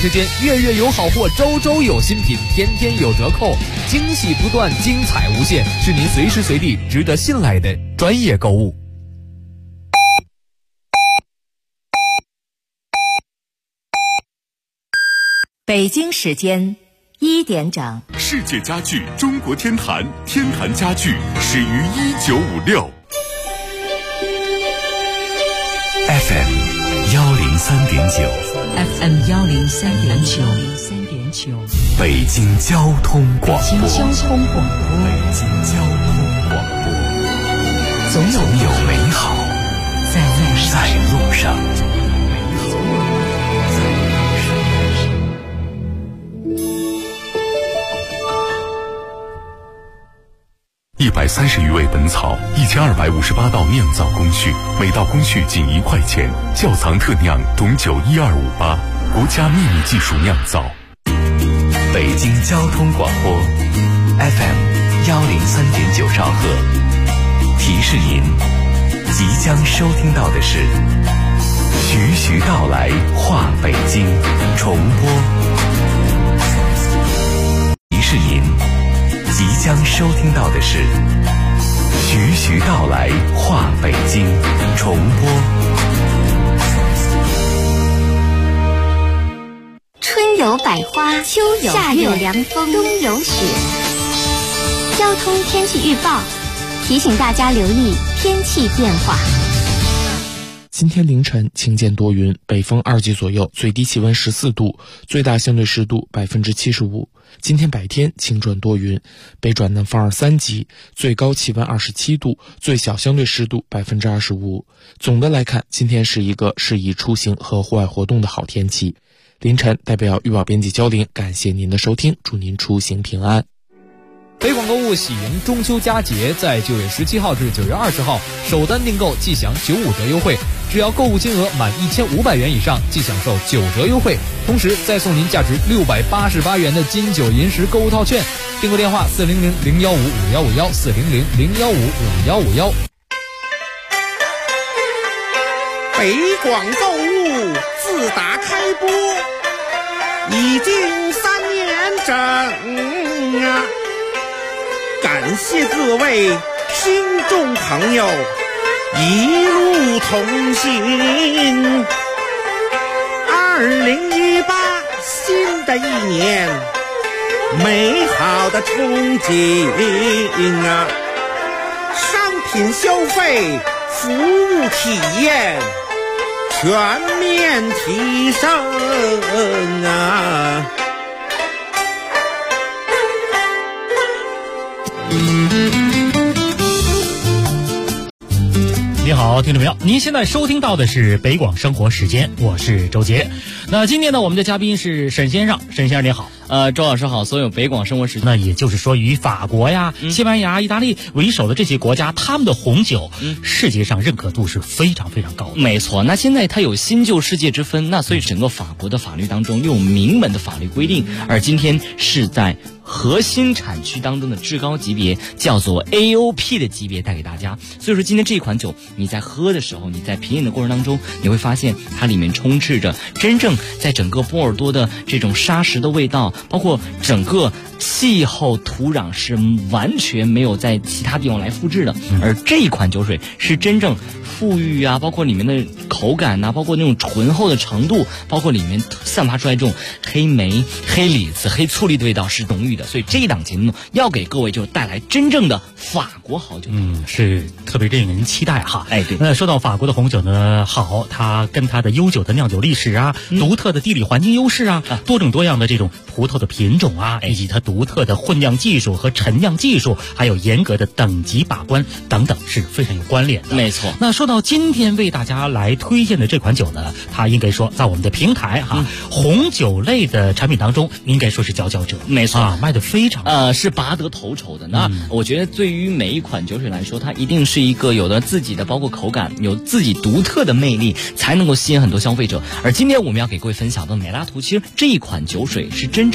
之间，月月有好货，周周有新品，天天有折扣，惊喜不断，精彩无限，是您随时随地值得信赖的专业购物。 北京时间1点整， 世界家具中国天坛，天坛家具始于1956。FM 103.9 FM 103.9， 北京交通广播。 北京交通广播，总有美好在路上。 130余味本草，1258道酿造工序，每道工序仅1块钱。窖藏特酿董酒12588，国家秘密技术酿造。 北京交通广播 FM 103.9兆赫，提示您即将收听到的是徐徐道来话北京重播。提示您即将收听到的是徐徐道来话北京重播。 春有百花，秋有夏有凉风，冬有雪。交通天气预报提醒大家留意天气变化。 今天凌晨晴间多云，北风2级左右，最低气温14度，最大相对湿度75%。今天白天晴转多云，北转南风2、3级，最高气温27度，最小相对湿度25%。总的来看，今天是一个适宜出行和户外活动的好天气。凌晨代表预报编辑焦玲，感谢您的收听，祝您出行平安。 北广购物喜迎中秋佳节，在9月17号至9月20号，首单订购即享95折优惠，只要购物金额满1500元以上，即享受9折优惠，同时再送您价值688元的金九银十购物套券。订购电话400-015-5151 400-015-5151。 北广购物自打开播已经3年整啊！感谢各位听众朋友一路同行。2018新的一年，美好的憧憬啊！商品消费，服务体验全面提升啊！ 你好，听众朋友，您现在收听到的是北广生活时间，我是周杰。那今天呢，我们的嘉宾是沈先生，沈先生你好。 周老师好，所有北广生活时间， 那也就是说以法国呀、西班牙、意大利为首的这些国家，他们的红酒，世界上认可度是非常非常高的。 没错，那现在它有新旧世界之分，那所以整个法国的法律当中又有明文的法律规定，而今天是在核心产区当中的至高级别，叫做 AOP 的级别带给大家。所以说今天这款酒你在喝的时候，你在品饮的过程当中，你会发现它里面充斥着真正在整个波尔多的这种沙石的味道，包括整个气候土壤是完全没有在其他地方来复制的。而这一款酒水是真正富裕啊，包括里面的口感啊，包括那种醇厚的程度，包括里面散发出来这种黑莓、黑李子、黑醋栗的味道是浓郁的。所以这一档节目要给各位就带来真正的法国好酒。 是特别令人期待哈。 哎，对。 那说到法国的红酒呢，好，它跟它的悠久的酿酒历史啊，独特的地理环境优势啊，多种多样的这种葡萄的品种啊，以及它独特的混酿技术和陈酿技术，还有严格的等级把关等等，是非常有关联的。 没错。 那说到今天为大家来推荐的这款酒呢，它应该说在我们的平台哈，红酒类的产品当中应该说是佼佼者。 没错啊，卖的非常是拔得头筹的。那我觉得对于每一款酒水来说，它一定是一个有了自己的包括口感，有自己独特的魅力，才能够吸引很多消费者。而今天我们要给各位分享的美拉图，其实这一款酒水是真正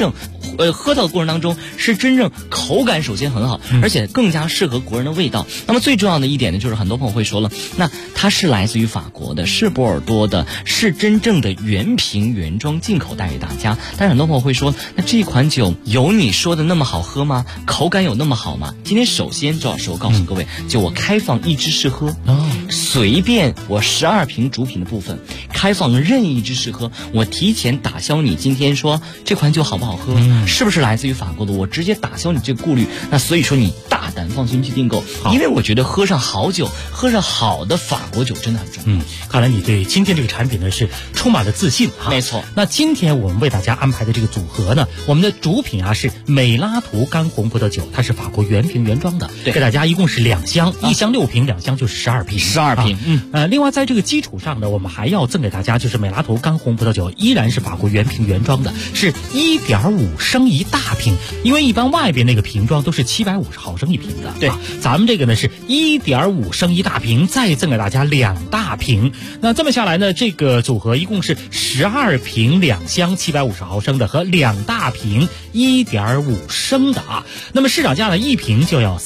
喝到的过程当中是真正口感首先很好，而且更加适合国人的味道。那么最重要的一点呢，就是很多朋友会说了，那它是来自于法国的，是波尔多的，是真正的原瓶原装进口带给大家。但是很多朋友会说，那这款酒有你说的那么好喝吗？口感有那么好吗？今天首先周老师我告诉各位，就我开放一支试喝，随便我12瓶主品的部分开放任意一支试喝，我提前打消你今天说这款酒好不好喝，是不是来自于法国的，我直接打消你这个顾虑。那所以说你大胆放心去订购，因为我觉得喝上好酒，喝上好的法国酒真的很重要。 看来你对今天这个产品呢是充满了自信哈。 没错。 那今天我们为大家安排的这个组合呢，我们的主品啊是美拉图干红葡萄酒，它是法国原瓶原装的，给大家一共是2箱，1箱6瓶，2箱就是12瓶。 12瓶。 另外在这个基础上呢，我们还要赠给大家就是美拉图干红葡萄酒，依然是法国原瓶原装的，是1.5升一大瓶，因为一般外边那个瓶装都是750毫升一瓶的， 对， 咱们这个呢是1.5升一大瓶，再赠给大家2大瓶。那这么下来呢，这个组合一共是12瓶2箱750毫升的和2大瓶1.5升的啊。那么市场价呢，一瓶就要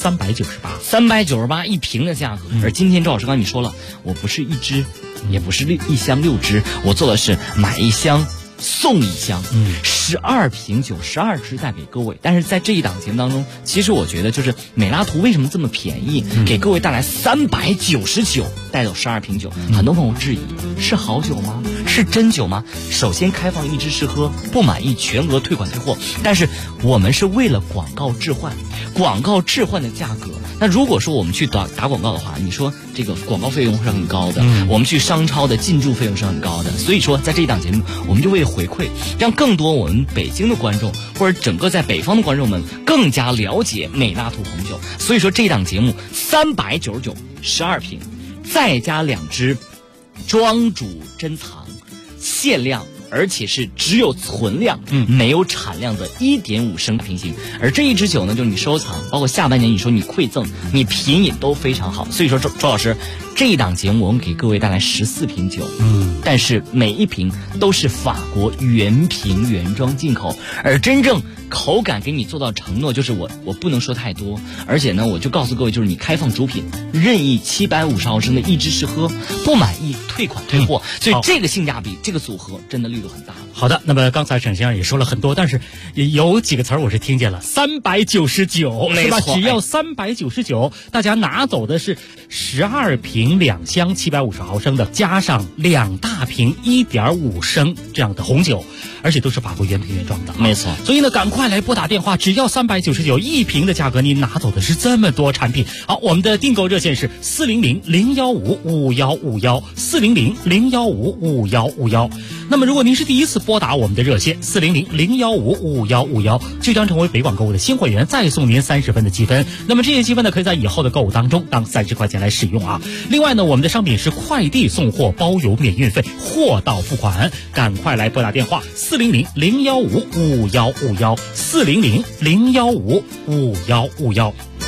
398 一瓶的价格。而今天周老师刚才你说了，我不是一支，也不是1箱6支，我做的是买1箱送1箱，12瓶酒12支带给各位。但是在这一档节目当中，其实我觉得就是美拉图为什么这么便宜，给各位带来399带走12瓶酒。很多朋友质疑，是好酒吗？是真酒吗？首先开放一支试喝，不满意全额退款退货。但是我们是为了广告置换的价格。那如果说我们去打广告的话，你说这个广告费用是很高的，我们去商超的进驻费用是很高的。所以说在这一档节目，我们就为回馈，让更多我们北京的观众或者整个在北方的观众们更加了解美拉图红酒。所以说这一档节目399 12瓶，再加2支庄主珍藏限量，而且是只有存量，没有产量的1.5升瓶型。而这一支酒呢，就是你收藏，包括下半年你说你馈赠，你品饮都非常好。所以说周老师，这一档节目我们给各位带来14瓶酒，但是每一瓶都是法国原瓶原装进口，而真正口感给你做到承诺，就是我不能说太多，而且呢，我就告诉各位，就是你开放主品，任意750毫升的一支试喝，不满意退款退货。所以这个性价比，这个组合真的力度很大。 好的，那么刚才沈先生也说了很多，但是有几个词儿我是听见了，399，是吧？只要399，大家拿走的是12瓶2箱750毫升的，加上2大瓶1.5升这样的红酒，而且都是法国原瓶原装的， 没错。 所以呢，赶快来拨打电话，只要399一瓶的价格，你拿走的是这么多产品。好，我们的订购热线是400-015-5151，400-015-5151。那么如果您是第一次拨打我们的热线400-015-5151，就将成为北广购物的新会员，再送您30分的积分。那么这些积分呢，可以在以后的购物当中当30块钱来使用啊。另外呢，我们的商品是快递送货，包邮免运费，货到付款。赶快来拨打电话400-015-5151，400-015-5151。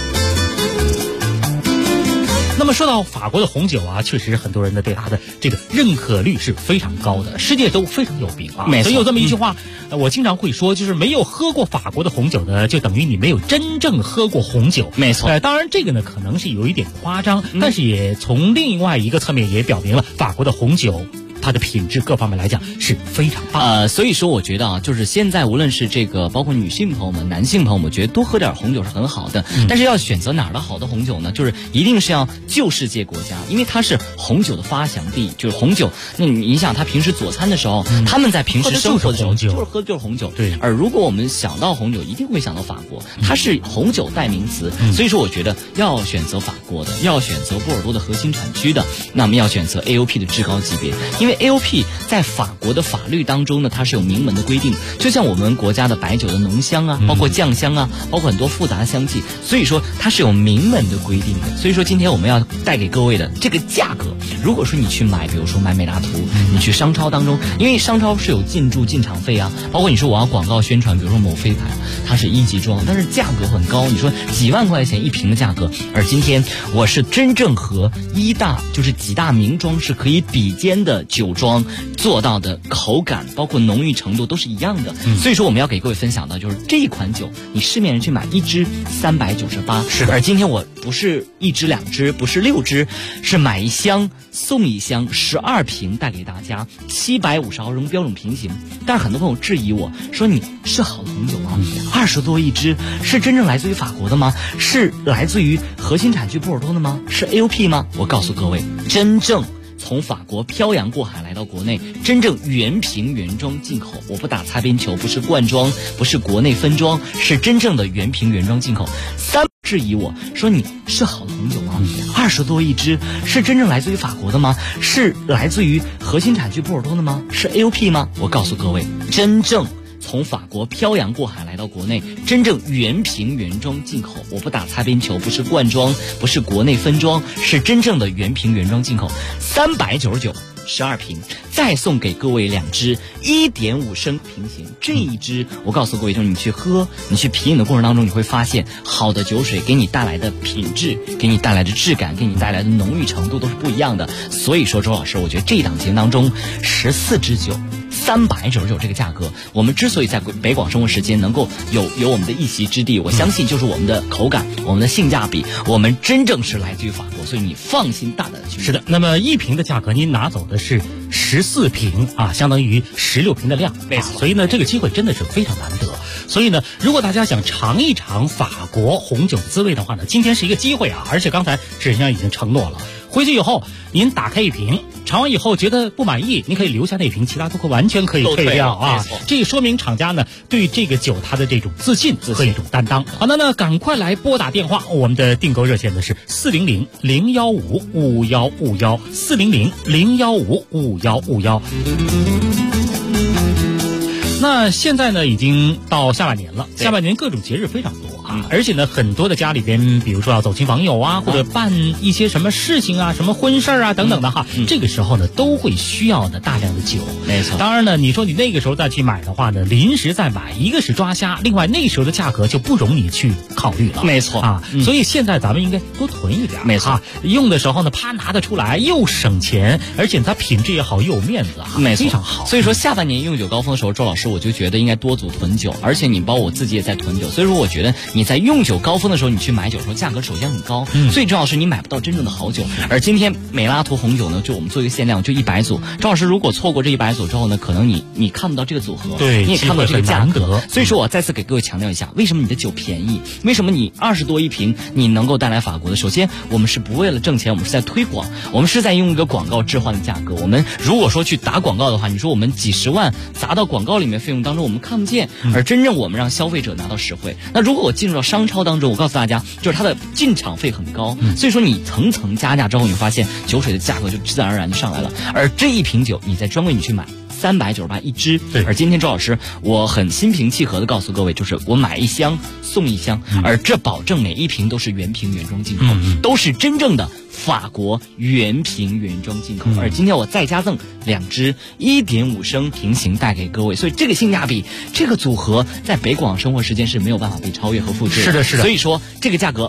那么说到法国的红酒啊，确实很多人呢对它的这个认可率是非常高的，世界都非常有名啊。所以有这么一句话，我经常会说，就是没有喝过法国的红酒呢，就等于你没有真正喝过红酒。 没错。 当然这个呢可能是有一点夸张，但是也从另外一个侧面也表明了法国的红酒它的品质各方面来讲是非常棒。 所以说我觉得啊，就是现在无论是这个包括女性朋友们、男性朋友们，我觉得多喝点红酒是很好的。但是要选择哪儿的好的红酒呢？就是一定是要旧世界国家，因为它是红酒的发祥地。就是红酒，那你想他平时佐餐的时候，他们在平时生活的时候就是喝的就是红酒。 对。 而如果我们想到红酒，一定会想到法国，它是红酒代名词。所以说我觉得要选择法国的，要选择波尔多的核心产区的，那么要选择 AOP 的至高级别，因为 AOP 在法国的法律当中呢，它是有明文的规定，就像我们国家的白酒的浓香啊，包括酱香啊，包括很多复杂的香气，所以说它是有明文的规定的。所以说今天我们要带给各位的这个价格，如果说你去买，比如说买美拉图，你去商超当中，因为商超是有进驻进场费啊，包括你说我要广告宣传，比如说某飞盘，它是1级装，但是价格很高，你说几万块钱一瓶的价格，而今天我是真正和就是几大名庄是可以比肩的酒酒庄做到的口感，包括浓郁程度都是一样的。所以说我们要给各位分享到，就是这一款酒，你市面上去买1支398， 是的。 而今天我不是1支2支，不是6支，是买1箱送1箱，12瓶带给大家，750毫升标准瓶型。但是很多朋友质疑我说，你是好的红酒吗？20多1支，是真正来自于法国的吗？是来自于核心产区波尔多的吗？是 AOP 吗？我告诉各位，真正从法国漂洋过海来到国内，真正原瓶原装进口，我不打擦边球，不是灌装，不是国内分装，是真正的原瓶原装进口。质疑我说，你是好的红酒吗？20多1支，是真正来自于法国的吗？是来自于核心产区波尔多的吗？是 AOP 吗？我告诉各位，真正从法国漂洋过海来到国内，真正原瓶原装进口，我不打擦边球，不是灌装，不是国内分装，是真正的原瓶原装进口，399。12瓶，再送给各位2支1.5升瓶型。这一支我告诉各位，就是你去喝，你去品饮的过程当中，你会发现好的酒水给你带来的品质，给你带来的质感，给你带来的浓郁程度都是不一样的。所以说，周老师，我觉得这一档节目当中14支酒399这个价格，我们之所以在北广生活时间能够有我们的一席之地，我相信就是我们的口感，我们的性价比，我们真正是来自于法国，所以你放心大胆的去。 是的，那么1瓶的价格您拿走的是14瓶啊，相当于16瓶的量， 没错。 所以呢，这个机会真的是非常难得。所以呢，如果大家想尝一尝法国红酒的滋味的话呢，今天是一个机会啊！而且刚才志先生已经承诺了，回去以后您打开1瓶，尝完以后觉得不满意，您可以留下那瓶，其他都完全可以退掉啊！这说明厂家呢对这个酒它的这种自信和一种担当。好的呢，赶快来拨打电话，我们的订购热线呢是400-015-5151，400-015-5151。那现在呢，已经到下半年了，下半年各种节日非常多啊，而且呢，很多的家里边，比如说要走亲访友啊，或者办一些什么事情啊，什么婚事啊等等的哈，这个时候呢，都会需要的大量的酒。 没错。 当然呢，你说你那个时候再去买的话呢，临时再买，一个是抓瞎，另外那时候的价格就不容你去考虑了。 没错啊，所以现在咱们应该多囤一点。 没错， 用的时候呢，啪拿得出来，又省钱，而且它品质也好，又有面子啊， 没错， 非常好。 所以说下半年用酒高峰的时候，周老师我就觉得应该多组囤酒，而且你包括我自己也在囤酒，所以说我觉得你在用酒高峰的时候，你去买酒的时候，价格首先很高，最重要是你买不到真正的好酒。而今天美拉图红酒呢，就我们做一个限量，就100组。周老师如果错过这100组之后呢，可能你看不到这个组合， 对， 你也看不到这个价格。 所以说我再次给各位强调一下，为什么你的酒便宜？为什么你20多1瓶你能够带来法国的？首先，我们是不为了挣钱，我们是在推广，我们是在用一个广告置换的价格。我们如果说去打广告的话，你说我们几十万砸到广告里面费用当中，我们看不见，而真正我们让消费者拿到实惠。那如果我进入到商超当中，我告诉大家，就是它的进场费很高，所以说你层层加价之后，你发现酒水的价格就自然而然就上来了。而这一瓶酒，你在专柜你去买3981支，而今天周老师我很心平气和的告诉各位，就是我买1箱送1箱，而这保证每一瓶都是原瓶原装进口，都是真正的法国原瓶原装进口。而今天我再加赠2支1.5升瓶型带给各位，所以这个性价比，这个组合在北广生活时间是没有办法被超越和复制的。 是的，是的。 所以说这个价格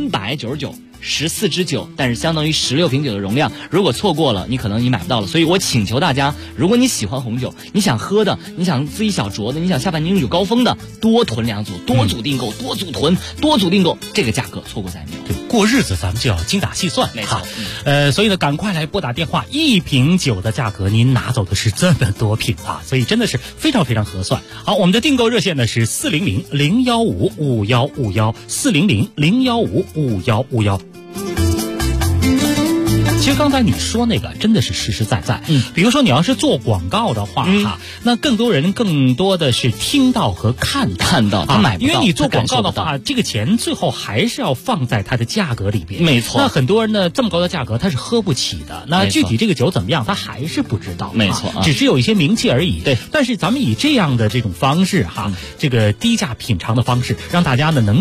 399。14支酒，但是相当于16瓶酒的容量，如果错过了，你可能买不到了。所以我请求大家，如果你喜欢红酒，你想喝的，你想自己小酌的，你想下半年用酒高峰的，多囤2组，多组订购，多组囤，多组订购，这个价格错过再没有。 对，过日子咱们就要精打细算， 没错。 所以呢，赶快来拨打电话，1瓶酒的价格您拿走的是这么多瓶啊，所以真的是非常非常合算。好，我们的订购热线呢是400-015-5151，400-015-5151。其实刚才你说那个真的是实实在在，比如说你要是做广告的话哈，那更多的是听到和看到， 他买不到， 因为你做广告的话，这个钱最后还是要放在它的价格里边， 没错。 那很多人呢这么高的价格他是喝不起的，那具体这个酒怎么样他还是不知道， 没错， 只是有一些名气而已。 对， 但是咱们以这样的这种方式哈，这个低价品尝的方式，让大家呢能够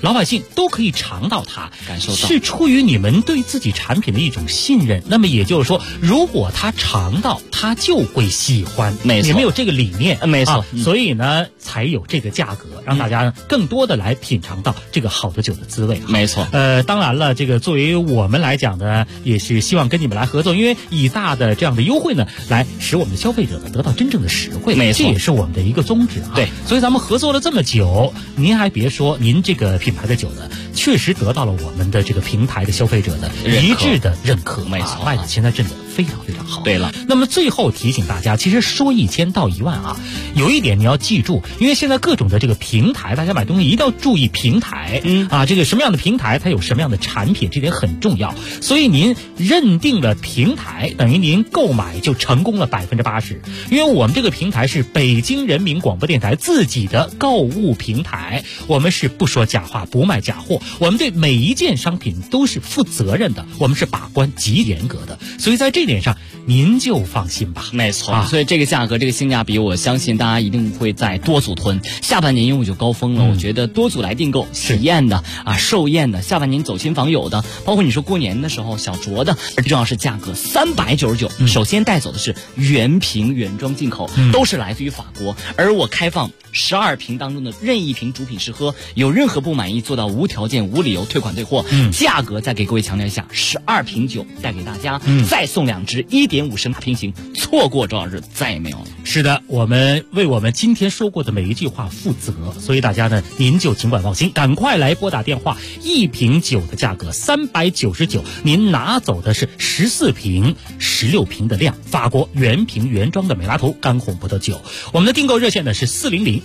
老百姓都可以尝到它， 感受到是出于你们对自己产品的一种信任。那么也就是说，如果他尝到，他就会喜欢。 没错， 你们有这个理念， 没错， 所以呢，才有这个价格，让大家更多的来品尝到这个好的酒的滋味。 没错， 当然了，这个作为我们来讲呢，也是希望跟你们来合作，因为以大的这样的优惠呢，来使我们的消费者呢得到真正的实惠。 没错， 这也是我们的一个宗旨啊。 对， 所以咱们合作了这么久，您还别说，您这个品牌的酒呢，确实得到了我们的这个平台的消费者的一致的认可。 没错， 卖的现在真的非常非常好。 对了， 那么最后提醒大家，其实说1000到1万啊，有一点你要记住，因为现在各种的这个平台，大家买东西一定要注意平台。这个什么样的平台，它有什么样的产品，这点很重要。所以您认定了平台，等于您购买就成功了80%。因为我们这个平台是北京人民广播电台自己的购物平台，我们是不说假话，不卖假货，我们对每一件商品都是负责任的，我们是把关极严格的。所以在这点上，您就放心吧。 没错，所以这个价格，这个性价比，我相信大家一定会在多组囤。下半年因为就高峰了，我觉得多组来订购，喜宴的寿宴的，下半年走亲访友的，包括你说过年的时候小酌的，而最重要是价格399。首先带走的是原瓶原装进口，都是来自于法国，而我开放12瓶当中的任意瓶主品试喝，有任何不满意做到无条件无理由退款退货。价格再给各位强调一下，12瓶酒带给大家，再送2支1.5升大瓶型，错过多少日再也没有了。 是的，我们为我们今天说过的每一句话负责，所以大家呢，您就尽管放心，赶快来拨打电话。1瓶酒的价格399，您拿走的是14瓶、16瓶的量，法国原瓶原装的美拉图干红葡萄酒。我们的订购热线呢是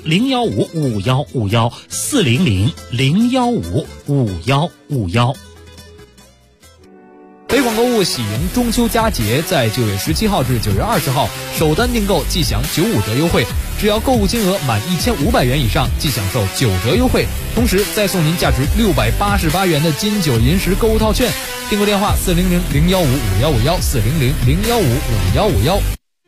400-015-5151，400-015-5151。 北广购物喜迎中秋佳节，在9月17号至9月20号，首单订购即享95折优惠，只要购物金额满1500元以上，即享受9折优惠，同时再送您价值688元的金九银十购物套券。订购电话400-015-5151，400-015-5151。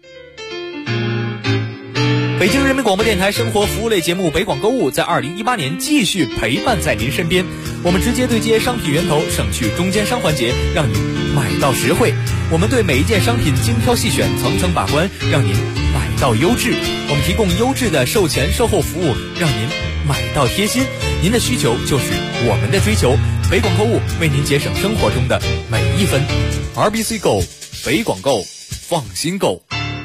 北京人民广播电台生活服务类节目北广购物在2018年继续陪伴在您身边，我们直接对接商品源头，省去中间商环节，让您买到实惠。我们对每一件商品精挑细选，层层把关，让您买到优质。我们提供优质的售前售后服务，让您买到贴心。您的需求就是我们的追求，北广购物为您节省生活中的每一分。RBC Go， 北广购，放心购。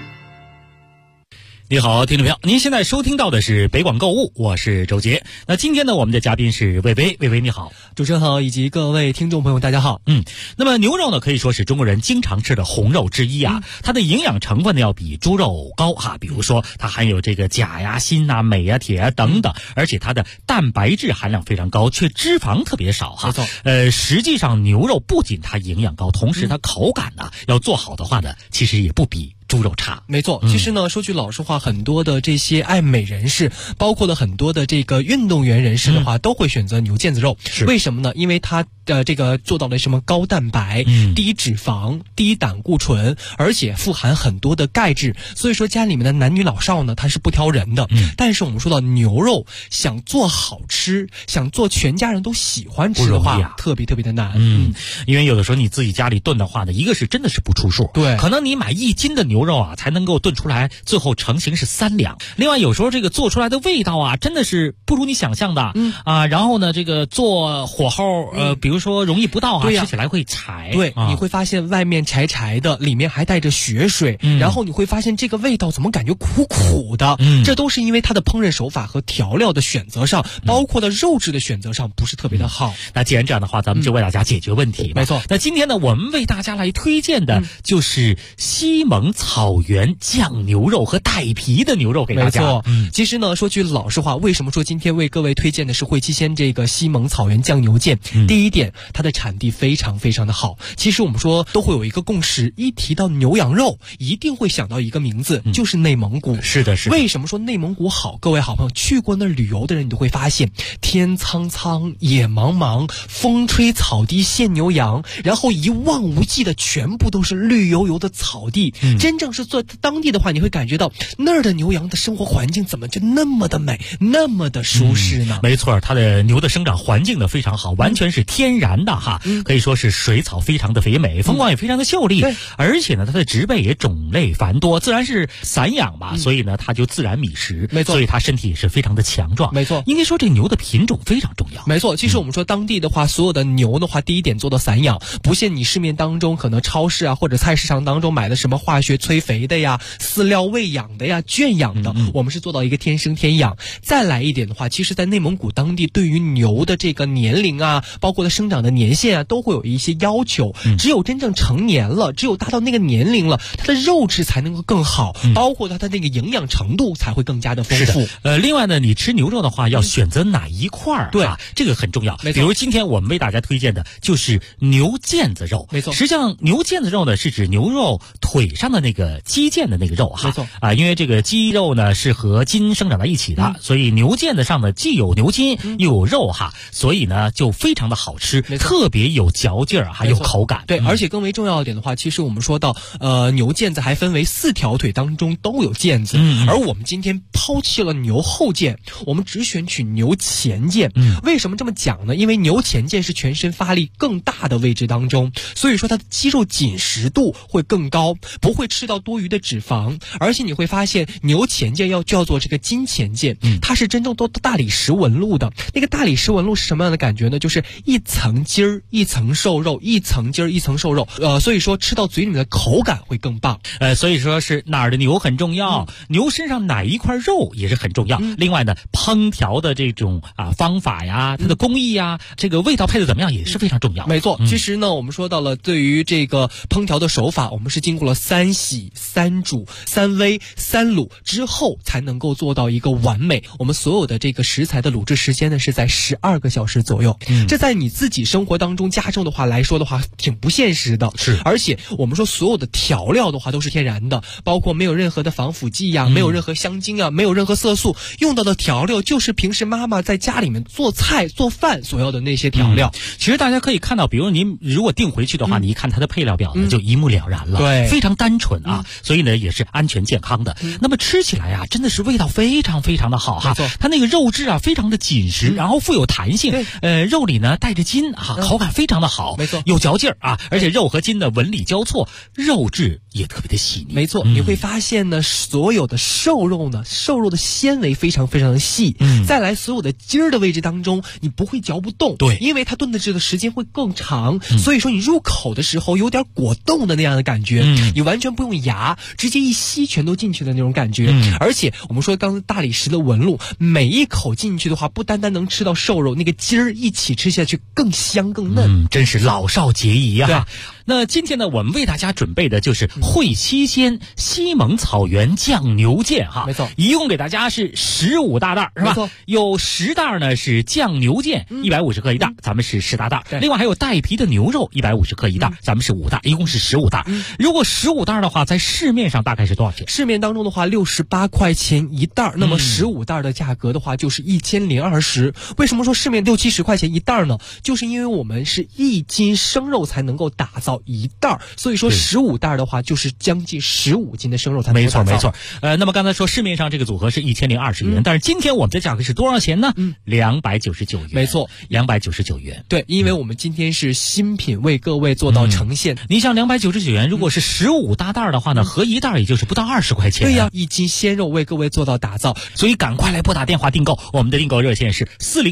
你好，听众朋友，您现在收听到的是北广购物，我是周杰。那今天呢，我们的嘉宾是魏巍，魏巍你好。 主持人好，以及各位听众朋友大家好。 那么牛肉呢，可以说是中国人经常吃的红肉之一啊，它的营养成分呢要比猪肉高哈，比如说它含有这个钾呀、锌啊、镁啊、铁啊等等，而且它的蛋白质含量非常高，却脂肪特别少哈。 没错。 实际上牛肉不仅它营养高，同时它口感呢要做好的话呢，其实也不比猪肉差。 没错，其实呢，说句老实话，很多的这些爱美人士，包括了很多的这个运动员人士的话，都会选择牛腱子肉。为什么呢？因为它这个做到了什么高蛋白、低脂肪、低胆固醇，而且富含很多的钙质，所以说家里面的男女老少呢，它是不挑人的。但是我们说到牛肉，想做好吃，想做全家人都喜欢吃的话，特别特别的难。 因为有的时候你自己家里炖的话呢，一个是真的是不出数， 对， 可能你买1斤的牛肉啊，才能够炖出来，最后成型是3两。另外有时候这个做出来的味道啊，真的是不如你想象的。然后呢，这个做火候比如说容易不到吃起来会柴。 对，你会发现外面柴柴的，里面还带着血水，然后你会发现这个味道怎么感觉苦苦的。这都是因为它的烹饪手法和调料的选择上，包括的肉质的选择上不是特别的好。 那既然这样的话，咱们就为大家解决问题。 没错。 那今天呢，我们为大家来推荐的就是西蒙草原酱牛肉和带皮的牛肉给大家。 没错。其实呢，说句老实话，为什么说今天为各位推荐的是汇七鲜这个西蒙草原酱牛腱？第一点，它的产地非常非常的好。其实我们说都会有一个共识，一提到牛羊肉，一定会想到一个名字，就是内蒙古。 是的，是的。 为什么说内蒙古好？各位好朋友去过那旅游的人，你都会发现天苍苍，野茫茫，风吹草低见牛羊，然后一望无际的全部都是绿油油的草地，真真正是做当地的话，你会感觉到那儿的牛羊的生活环境怎么就那么的美，那么的舒适呢？ 没错，它的牛的生长环境呢非常好，完全是天然的哈，可以说是水草非常的肥美，风光也非常的秀丽，而且呢它的植被也种类繁多，自然是散养嘛，所以呢它就自然觅食， 没错， 所以它身体也是非常的强壮， 没错。 应该说这牛的品种非常重要， 没错。其实我们说当地的话，所有的牛的话，第一点做到散养，不限你市面当中可能超市啊或者菜市场当中买的什么化学催肥的呀、饲料喂养的呀、圈养的，我们是做到一个天生天养。再来一点的话，其实在内蒙古当地对于牛的这个年龄啊，包括它生长的年限啊，都会有一些要求，只有真正成年了，只有达到那个年龄了，它的肉质才能够更好，包括它的那个营养程度才会更加的丰富。 另外呢，你吃牛肉的话要选择哪一块儿，对，这个很重要。比如今天我们为大家推荐的就是牛腱子肉， 没错。 实际上牛腱子肉呢是指牛肉腿上的那个肌腱的那个肉哈， 没错因为这个肌肉呢是和筋生长在一起的，所以牛腱子上呢既有牛筋又有肉哈，所以呢就非常的好吃，特别有嚼劲儿还有口感。 对，而且更为重要一点的话，其实我们说到牛腱子还分为4条腿当中都有腱子，而我们今天抛弃了牛后腱，我们只选取牛前腱。为什么这么讲呢？因为牛前腱是全身发力更大的位置当中，所以说它的肌肉紧实度会更高，不会吃到多余的脂肪。而且你会发现牛前腱要叫做这个筋前腱，它是真正都大理石纹路的。那个大理石纹路是什么样的感觉呢？就是一层筋儿一层瘦肉，一层筋儿一层瘦肉，所以说吃到嘴里面的口感会更棒。 所以说是哪儿的牛很重要，牛身上哪一块肉也是很重要。另外呢，烹调的这种方法呀，它的工艺呀，这个味道配的怎么样也是非常重要。 没错，其实呢，我们说到了对于这个烹调的手法，我们是经过了3洗、3煮、3煨、3卤之后才能够做到一个完美。我们所有的这个食材的卤制时间呢是在12个小时左右，这在你自己生活当中加重的话来说的话，挺不现实的。 是， 而且我们说所有的调料的话都是天然的，包括没有任何的防腐剂呀，没有任何香精啊，没有任何色素，用到的调料就是平时妈妈在家里面做菜做饭所要的那些调料。 其实大家可以看到，比如您如果订回去的话，你一看它的配料表呢，就一目了然了， 对， 非常单纯啊，所以呢也是安全健康的。那么吃起来啊，真的是味道非常非常的好哈，它那个肉质啊非常的紧实，然后富有弹性，肉里呢带着筋啊，口感非常的好， 没错， 有嚼劲儿啊，而且肉和筋的纹理交错，肉质也特别的细腻。 没错，你会发现呢，所有的瘦肉呢，瘦肉的纤维非常非常的细，再来所有的筋儿的位置当中，你不会嚼不动， 对， 因为它炖的制的时间会更长，所以说你入口的时候有点果冻的那样的感觉，你完全不用牙，直接一吸全都进去的那种感觉。而且我们说刚才大理石的纹路，每一口进去的话，不单单能吃到瘦肉，那个筋儿一起吃下去更香更嫩， 真是老少皆宜啊。对，那今天呢，我们为大家准备的就是会七鲜西蒙草原酱牛腱哈， 没错， 一共给大家是15大袋，是吧？ 没错， 有10袋呢是酱牛腱，150克一袋，咱们是10大袋。另外还有带皮的牛肉150克一袋，咱们是5袋，一共是15袋。如果15袋的话，在市面上大概是多少钱？ 市面当中的话68块钱一袋，那么15袋的价格的话就是1020。为什么说市面60-70块钱一袋呢？就是因为我们是1斤生肉才能够打造一袋，所以说15袋的话就是将近15斤的生肉才能够打造。 没错。那么刚才说市面上这个组合是1020元，但是今天我们的价格是多少钱呢？299元。 没错 ，299元。 对，因为我们今天是新品为各位做到呈现。 你像299元，如果是15大袋的话呢，合一袋也就是不到20块钱。 对呀，1斤鲜肉为各位做到打造， 所以赶快来拨打电话订购。我们的订购热线是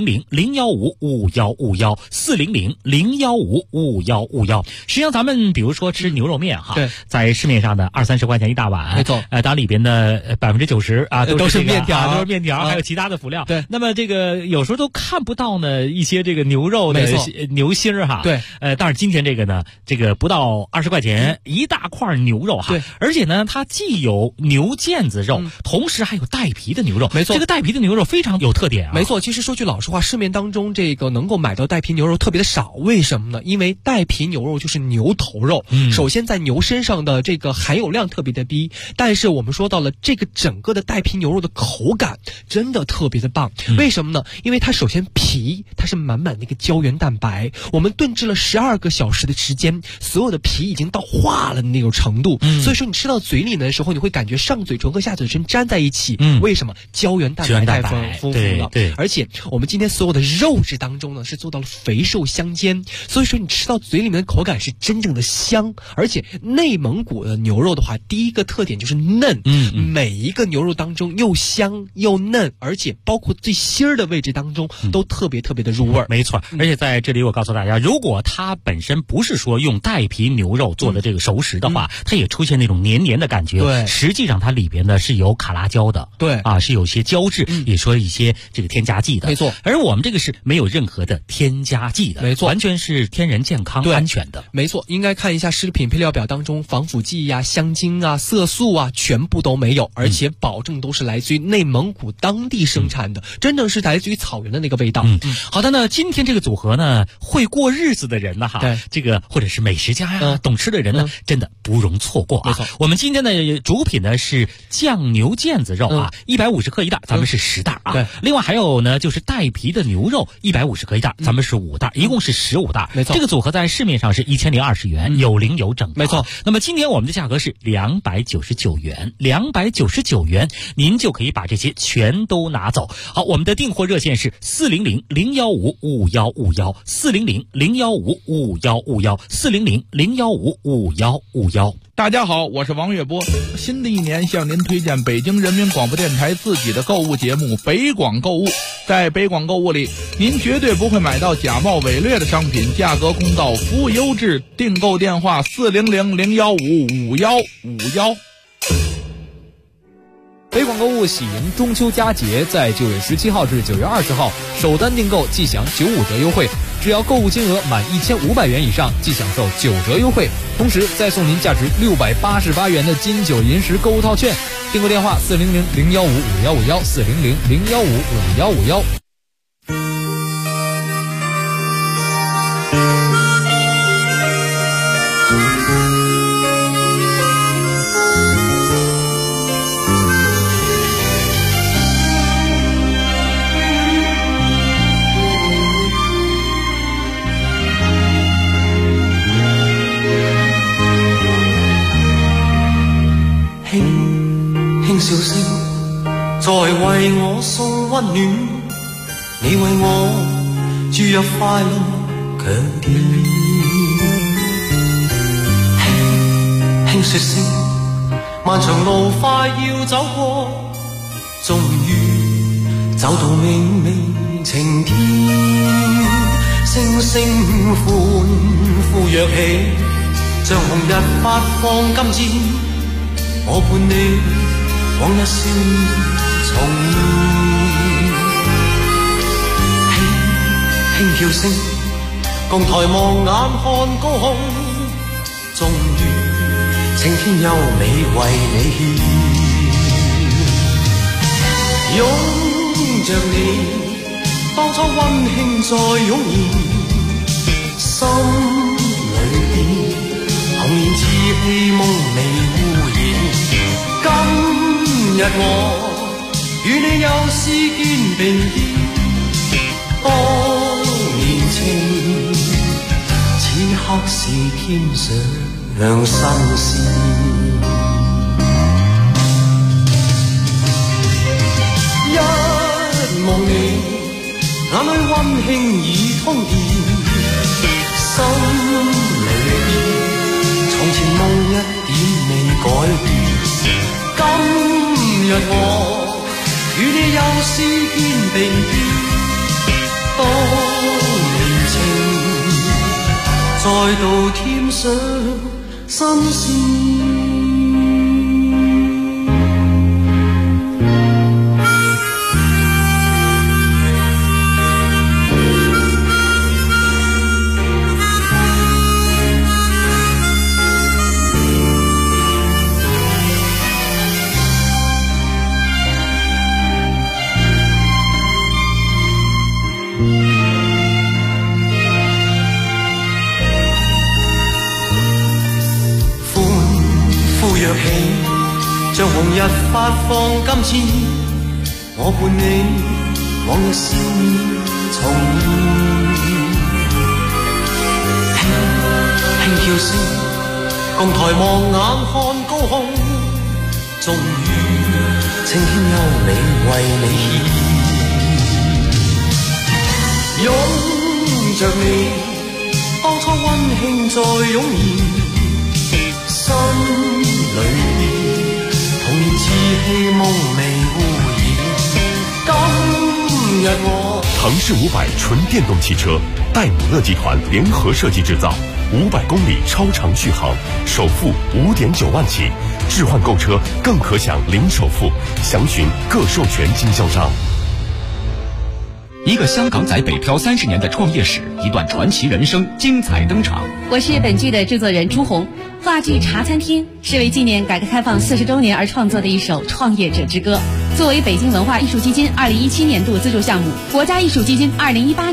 400-015-5151，400-015-5151。实际上咱们比如说吃牛肉面哈， 对， 在市面上的20-30块钱一大碗， 没错， 当然里边的90%啊都是面条， 都是面条，还有其他的辅料。对，那么这个有时候都看不到呢一些这个牛肉的牛心儿哈。 对， 但是今天这个呢，这个不到20块钱一大块牛肉哈。 对， 而且呢，它既有牛腱子肉，同时还有带皮的牛肉。 没错， 这个带皮的牛肉非常有特点啊。 没错，其实说句老实话，市面当中这个能够买到带皮牛肉特别的少，为什么呢？因为带皮牛肉就是牛牛头肉。首先在牛身上的这个含有量特别的低，但是我们说到了这个整个的带皮牛肉的口感真的特别的棒。为什么呢？因为它首先皮它是满满的一个胶原蛋白，我们炖制了12个小时的时间，所有的皮已经到化了的那种程度，所以说你吃到嘴里的时候，你会感觉上嘴唇和下嘴唇粘在一起。为什么？胶原蛋白太丰富了。对，而且我们今天所有的肉质当中呢，是做到了肥瘦相间，所以说你吃到嘴里面的口感是真正的香。而且内蒙古的牛肉的话，第一个特点就是嫩，每一个牛肉当中又香又嫩，而且包括最心儿的位置当中都特别特别的入味。 没错，而且在这里我告诉大家，如果它本身不是说用带皮牛肉做的这个熟食的话，它也出现那种黏黏的感觉。 对， 实际上它里边呢是有卡拉胶的。 对啊，是有些胶质，也说一些这个添加剂的。 没错， 而我们这个是没有任何的添加剂的。 没错， 完全是天然健康安全的。 没错，应该看一下食品配料表当中，防腐剂呀、香精啊、色素啊，全部都没有，而且保证都是来自于内蒙古当地生产的，真正是来自于草原的那个味道。 好的呢，今天这个组合呢，会过日子的人呢， 对这个或者是美食家呀、懂吃的人呢，真的不容错过啊。 没错， 我们今天的主品呢是酱牛腱子肉啊，150克一袋，咱们是10袋啊。 对， 另外还有呢就是带皮的牛肉150克一袋，咱们是5袋，一共是15袋。 没错， 这个组合在市面上是1020元，有零有整。 没错， 那么今天我们的价格是299元，299元，您就可以把这些全都拿走。好，我们的订货热线是400-015-5151，400-015-5151，400-015-5151。 大家好，我是王月波。新的一年向您推荐北京人民广播电台自己的购物节目北广购物。在北广购物里，您绝对不会买到假冒伪劣的商品，价格公道，服务优质。订购电话400-015-5151。 北广购物喜迎中秋佳节，在9月17号至9月20号，首单订购即享95折优惠，只要购物金额满1500元以上，即享受9折优惠，同时再送您价值688元的金九银十购物套券。订购电话400-015-5151，400-015-5151。 輕笑聲在為我送溫暖，你為我注入快樂強電。輕說聲漫長路快要走過，終於走到明媚晴天，星星歡呼躍起，像紅日發放金箭，我伴你往日笑重現，輕輕叫聲，共抬望眼看高空，終於青天優美為你獻，擁着你，當初溫馨再湧現，心裏邊童年稚氣夢未污染。今日我與你又試肩並肩，當年情，此刻是天上新鮮。一望你，眼裏溫馨已通電，心裏邊從前夢一點未改變。今日我與你又試肩並肩，當年情再度添上新鮮。 同日發放金錢，我伴你往日笑面重現。輕飄聲，共抬望眼看高空，終於青天優美為你獻。擁着你，當初溫馨再湧現，心裏童年稚氣夢未污染。今日我唐氏500纯电动汽车，戴姆勒集团联合设计制造，500公里超长续航，首付5.9万起，置换购车更可享零首付，详询各授权经销商。 一个香港仔北漂30年的创业史，一段传奇人生精彩登场。 我是本剧的制作人朱红。话剧《茶餐厅》是为纪念改革开放40周年而创作的一首创业者之歌，作为北京文化艺术基金2017年度资助项目，国家艺术基金2018